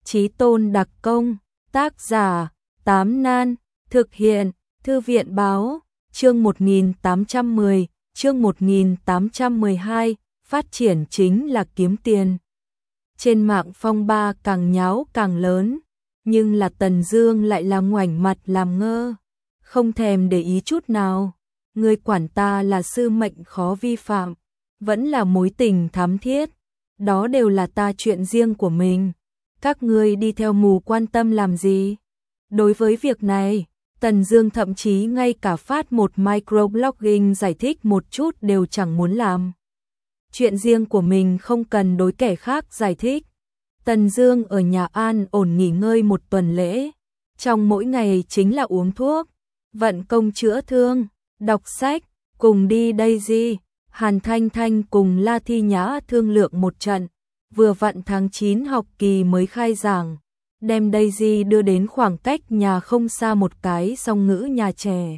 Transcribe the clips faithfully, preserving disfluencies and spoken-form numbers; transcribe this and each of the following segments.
Chí Tôn đặc công, tác giả, Tám Nan, thực hiện, Thư viện báo, chương một nghìn tám trăm mười, chương một nghìn tám trăm mười hai, phát triển chính là kiếm tiền. Trên mạng phong ba càng nháo càng lớn, nhưng là Tần Dương lại là ngoảnh mặt làm ngơ, không thèm để ý chút nào. Ngươi quản ta là sư mệnh khó vi phạm, vẫn là mối tình thắm thiết, đó đều là ta chuyện riêng của mình. Các ngươi đi theo mù quan tâm làm gì? Đối với việc này, Tần Dương thậm chí ngay cả phát một microblogging giải thích một chút đều chẳng muốn làm. Chuyện riêng của mình không cần đối kẻ khác giải thích. Tần Dương ở nhà an ổn nghỉ ngơi một tuần lễ, trong mỗi ngày chính là uống thuốc, vận công chữa thương, đọc sách, cùng đi Daisy, Hàn Thanh Thanh cùng La Thi Nhã thương lượng một trận, vừa vặn tháng chín học kỳ mới khai giảng, đem Daisy đưa đến khoảng cách nhà không xa một cái song ngữ nhà trẻ.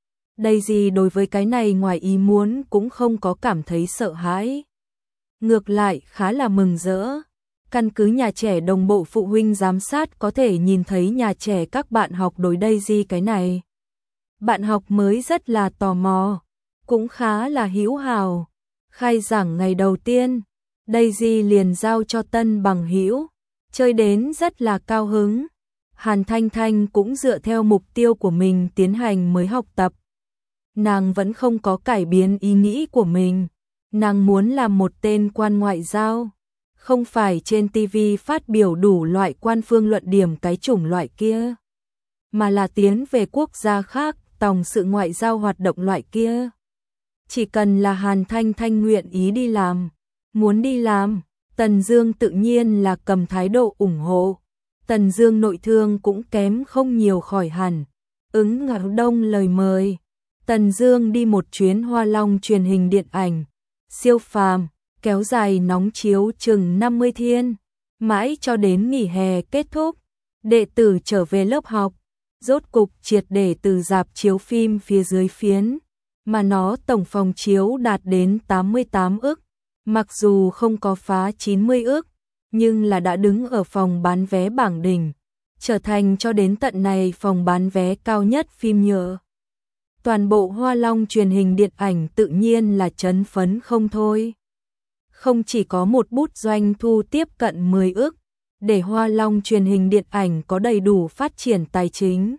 Daisy đối với cái này ngoài ý muốn cũng không có cảm thấy sợ hãi, ngược lại khá là mừng rỡ. Căn cứ nhà trẻ đồng bộ phụ huynh giám sát có thể nhìn thấy nhà trẻ các bạn học đối Daisy cái này. Bạn học mới rất là tò mò, cũng khá là hữu hào. Khai giảng ngày đầu tiên, Daisy liền giao cho tân bằng hữu, chơi đến rất là cao hứng. Hàn Thanh Thanh cũng dựa theo mục tiêu của mình tiến hành mới học tập. Nàng vẫn không có cải biến ý nghĩ của mình, nàng muốn làm một tên quan ngoại giao, không phải trên ti vi phát biểu đủ loại quan phương luận điểm cái chủng loại kia, mà là tiến về quốc gia khác, tòng sự ngoại giao hoạt động loại kia. Chỉ cần là Hàn Thanh Thanh nguyện ý đi làm, muốn đi làm, Tần Dương tự nhiên là cầm thái độ ủng hộ. Tần Dương nội thương cũng kém không nhiều khỏi hẳn, ứng Ngạc Đông lời mời, Tần Dương đi một chuyến Hoa Long truyền hình điện ảnh, siêu phàm, kéo dài nóng chiếu chừng năm mươi thiên, mãi cho đến nghỉ hè kết thúc, đệ tử trở về lớp học, rốt cục triệt để từ rạp chiếu phim phía dưới phiến, mà nó tổng phòng chiếu đạt đến tám mươi tám ức, mặc dù không có phá chín mươi ức, nhưng là đã đứng ở phòng bán vé bảng đỉnh, trở thành cho đến tận này phòng bán vé cao nhất phim nhựa. Toàn bộ Hoa Long truyền hình điện ảnh tự nhiên là chấn phấn không thôi. Không chỉ có một bút doanh thu tiếp cận mười ức, để Hoa Long truyền hình điện ảnh có đầy đủ phát triển tài chính.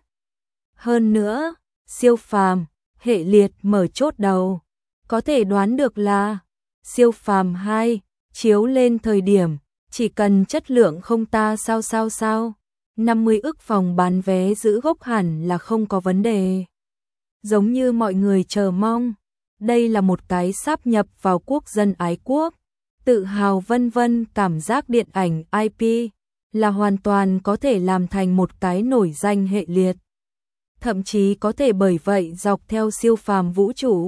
Hơn nữa, siêu phàm, hệ liệt mở chốt đầu, có thể đoán được là siêu phàm hai chiếu lên thời điểm, chỉ cần chất lượng không ta sao sao sao, năm mươi ức phòng bán vé giữ gốc hẳn là không có vấn đề. Giống như mọi người chờ mong, đây là một cái sáp nhập vào quốc dân ái quốc, tự hào vân vân cảm giác điện ảnh i pê, là hoàn toàn có thể làm thành một cái nổi danh hệ liệt. Thậm chí có thể bởi vậy dọc theo siêu phàm vũ trụ.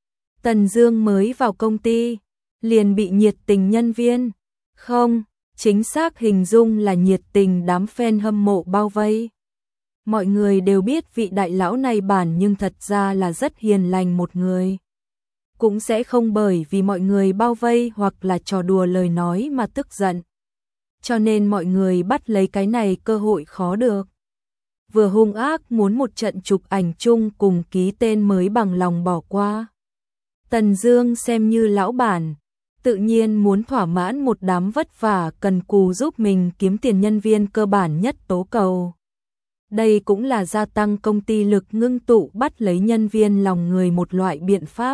Tần Dương mới vào công ty, liền bị nhiệt tình nhân viên, không, chính xác hình dung là nhiệt tình đám fan hâm mộ bao vây. Mọi người đều biết vị đại lão này bản nhưng thật ra là rất hiền lành một người. Cũng sẽ không bởi vì mọi người bao vây hoặc là trò đùa lời nói mà tức giận. Cho nên mọi người bắt lấy cái này cơ hội khó được. Vừa hung ác muốn một trận chụp ảnh chung cùng ký tên mới bằng lòng bỏ qua. Tần Dương xem như lão bản, tự nhiên muốn thỏa mãn một đám vất vả cần cù giúp mình kiếm tiền nhân viên cơ bản nhất tố cầu. Đây cũng là gia tăng công ty lực ngưng tụ bắt lấy nhân viên lòng người một loại biện pháp.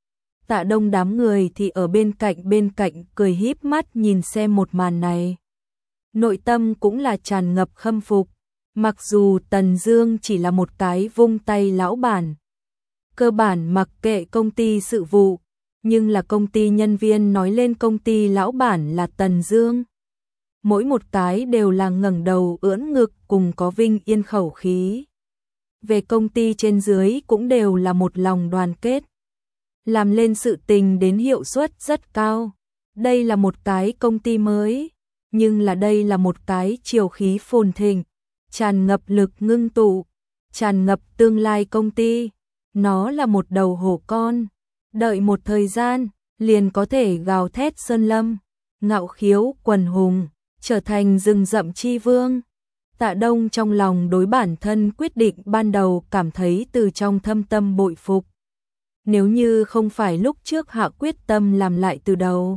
Tạ Đông đám người thì ở bên cạnh bên cạnh cười híp mắt nhìn xem một màn này. Nội tâm cũng là tràn ngập khâm phục, mặc dù Tần Dương chỉ là một cái vung tay lão bản, cơ bản mặc kệ công ty sự vụ, nhưng là công ty nhân viên nói lên công ty lão bản là Tần Dương. Mỗi một cái đều là ngẩng đầu ưỡn ngực cùng có vinh yên khẩu khí. Về công ty trên dưới cũng đều là một lòng đoàn kết, làm lên sự tình đến hiệu suất rất cao. Đây là một cái công ty mới, nhưng là đây là một cái chiều khí phồn thịnh, tràn ngập lực ngưng tụ, tràn ngập tương lai công ty. Nó là một đầu hổ con, đợi một thời gian, liền có thể gào thét sơn lâm, ngạo khiếu quần hùng, trở thành rừng rậm chi vương. Tạ Đông trong lòng đối bản thân quyết định ban đầu cảm thấy từ trong thâm tâm bội phục. Nếu như không phải lúc trước hạ quyết tâm làm lại từ đầu,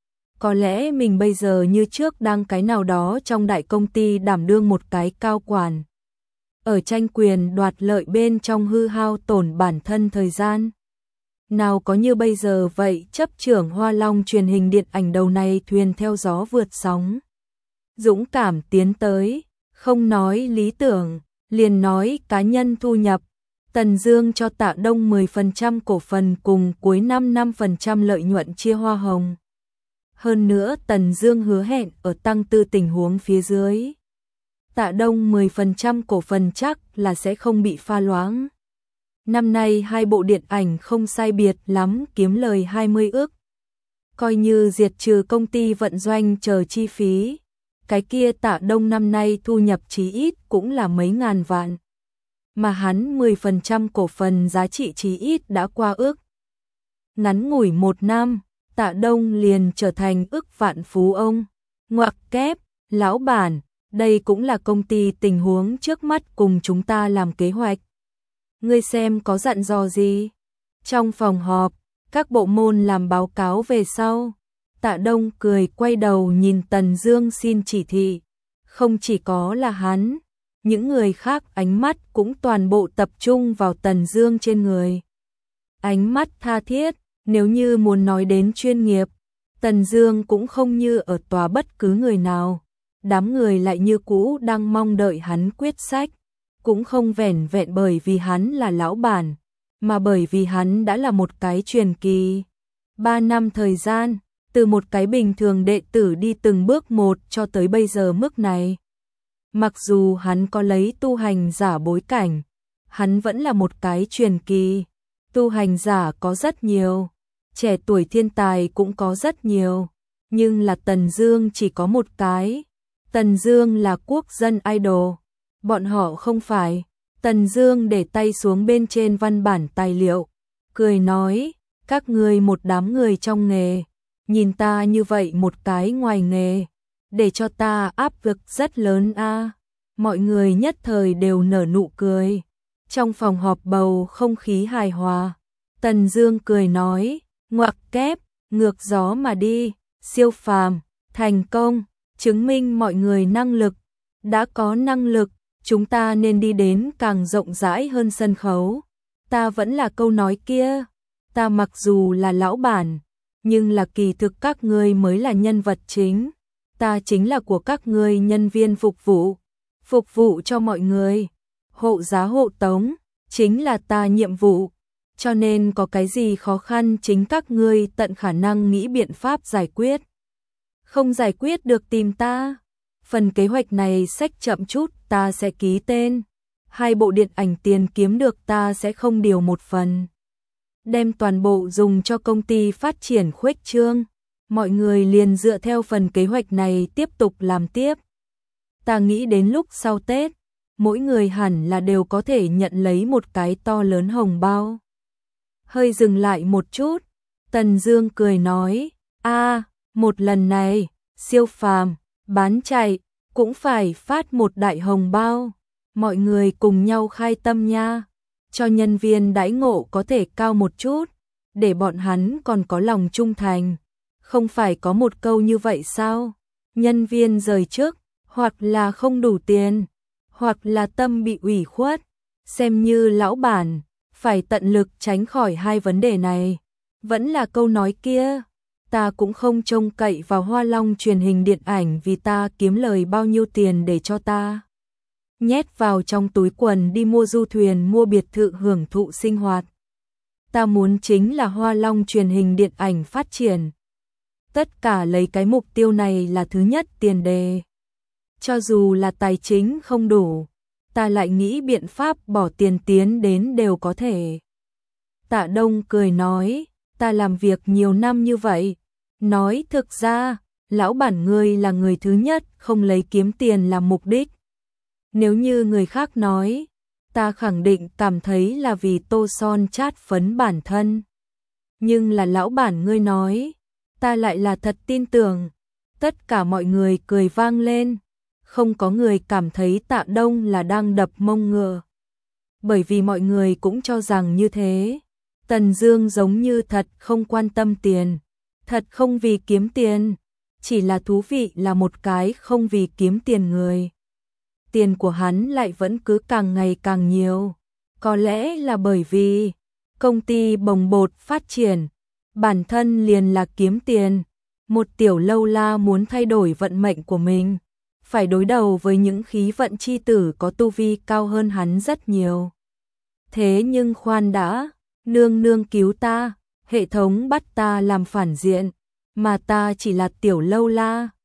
có lẽ mình bây giờ như trước đang cái nào đó trong đại công ty đảm đương một cái cao quản. Ở tranh quyền đoạt lợi bên trong hư hao tổn bản thân thời gian. Nào có như bây giờ vậy, chấp trưởng Hoa Long truyền hình điện ảnh đầu này thuyền theo gió vượt sóng. Dũng cảm tiến tới, không nói lý tưởng, liền nói cá nhân thu nhập. Tần Dương cho Tạ Đông mười phần trăm cổ phần cùng cuối năm năm phần trăm lợi nhuận chia hoa hồng. Hơn nữa Tần Dương hứa hẹn ở tăng tư tình huống phía dưới, Tạ Đông mười phần trăm cổ phần chắc là sẽ không bị pha loãng. Năm nay hai bộ điện ảnh không sai biệt lắm kiếm lời hai mươi ức. Coi như diệt trừ công ty vận doanh chờ chi phí, cái kia Tạ Đông năm nay thu nhập chí ít cũng là mấy ngàn vạn. Mà hắn mười phần trăm cổ phần giá trị chí ít đã qua ước. Ngắn ngủi một năm, Tạ Đông liền trở thành ức vạn phú ông. Ngoặc kép, lão bản, đây cũng là công ty tình huống trước mắt cùng chúng ta làm kế hoạch. Ngươi xem có dặn dò gì? Trong phòng họp, các bộ môn làm báo cáo về sau. Tạ Đông cười quay đầu nhìn Tần Dương xin chỉ thị. Không chỉ có là hắn, những người khác ánh mắt cũng toàn bộ tập trung vào Tần Dương trên người. Ánh mắt tha thiết, nếu như muốn nói đến chuyên nghiệp, Tần Dương cũng không như ở tòa bất cứ người nào. Đám người lại như cũ đang mong đợi hắn quyết sách, cũng không vẻn vẹn bởi vì hắn là lão bản, mà bởi vì hắn đã là một cái truyền kỳ. Ba năm thời gian, từ một cái bình thường đệ tử đi từng bước một cho tới bây giờ mức này. Mặc dù hắn có lấy tu hành giả bối cảnh, hắn vẫn là một cái truyền kỳ. Tu hành giả có rất nhiều, trẻ tuổi thiên tài cũng có rất nhiều, nhưng là Tần Dương chỉ có một cái. Tần Dương là quốc dân idol, bọn họ không phải. Tần Dương để tay xuống bên trên văn bản tài liệu, cười nói, các ngươi một đám người trong nghề, nhìn ta như vậy một cái ngoài nghề, để cho ta áp lực rất lớn a. Mọi người nhất thời đều nở nụ cười. Trong phòng họp bầu không khí hài hòa. Tần Dương cười nói, ngoặc kép, ngược gió mà đi, siêu phàm, thành công, chứng minh mọi người năng lực. Đã có năng lực, chúng ta nên đi đến càng rộng rãi hơn sân khấu. Ta vẫn là câu nói kia, ta mặc dù là lão bản, nhưng là kỳ thực các ngươi mới là nhân vật chính. Ta chính là của các ngươi nhân viên phục vụ, phục vụ cho mọi người. Hộ giá hộ tống, chính là ta nhiệm vụ. Cho nên có cái gì khó khăn chính các ngươi tận khả năng nghĩ biện pháp giải quyết. Không giải quyết được tìm ta. Phần kế hoạch này xách chậm chút ta sẽ ký tên. Hai bộ điện ảnh tiền kiếm được ta sẽ không điều một phần. Đem toàn bộ dùng cho công ty phát triển khuếch trương. Mọi người liền dựa theo phần kế hoạch này tiếp tục làm tiếp. Ta nghĩ đến lúc sau Tết, mỗi người hẳn là đều có thể nhận lấy một cái to lớn hồng bao. Hơi dừng lại một chút, Tần Dương cười nói, a, một lần này, siêu phàm, bán chạy, cũng phải phát một đại hồng bao. Mọi người cùng nhau khai tâm nha, cho nhân viên đãi ngộ có thể cao một chút, để bọn hắn còn có lòng trung thành. Không phải có một câu như vậy sao? Nhân viên rời chức, hoặc là không đủ tiền, hoặc là tâm bị ủy khuất, xem như lão bản, phải tận lực tránh khỏi hai vấn đề này. Vẫn là câu nói kia, ta cũng không trông cậy vào Hoa Long truyền hình điện ảnh vì ta kiếm lời bao nhiêu tiền để cho ta nhét vào trong túi quần đi mua du thuyền, mua biệt thự hưởng thụ sinh hoạt. Ta muốn chính là Hoa Long truyền hình điện ảnh phát triển. Tất cả lấy cái mục tiêu này là thứ nhất tiền đề. Cho dù là tài chính không đủ, ta lại nghĩ biện pháp bỏ tiền tiến đến đều có thể. Tạ Đông cười nói, ta làm việc nhiều năm như vậy. Nói thực ra, lão bản ngươi là người thứ nhất không lấy kiếm tiền làm mục đích. Nếu như người khác nói, ta khẳng định cảm thấy là vì tô son chát phấn bản thân. Nhưng là lão bản ngươi nói, ta lại là thật tin tưởng. Tất cả mọi người cười vang lên, không có người cảm thấy Tạ Đông là đang đập mông ngựa. Bởi vì mọi người cũng cho rằng như thế. Tần Dương giống như thật không quan tâm tiền, thật không vì kiếm tiền, chỉ là thú vị là một cái không vì kiếm tiền người. Tiền của hắn lại vẫn cứ càng ngày càng nhiều, có lẽ là bởi vì công ty bồng bột phát triển, bản thân liền là kiếm tiền. Một tiểu lâu la muốn thay đổi vận mệnh của mình, phải đối đầu với những khí vận chi tử có tu vi cao hơn hắn rất nhiều. Thế nhưng khoan đã, nương nương cứu ta, hệ thống bắt ta làm phản diện, mà ta chỉ là tiểu lâu la,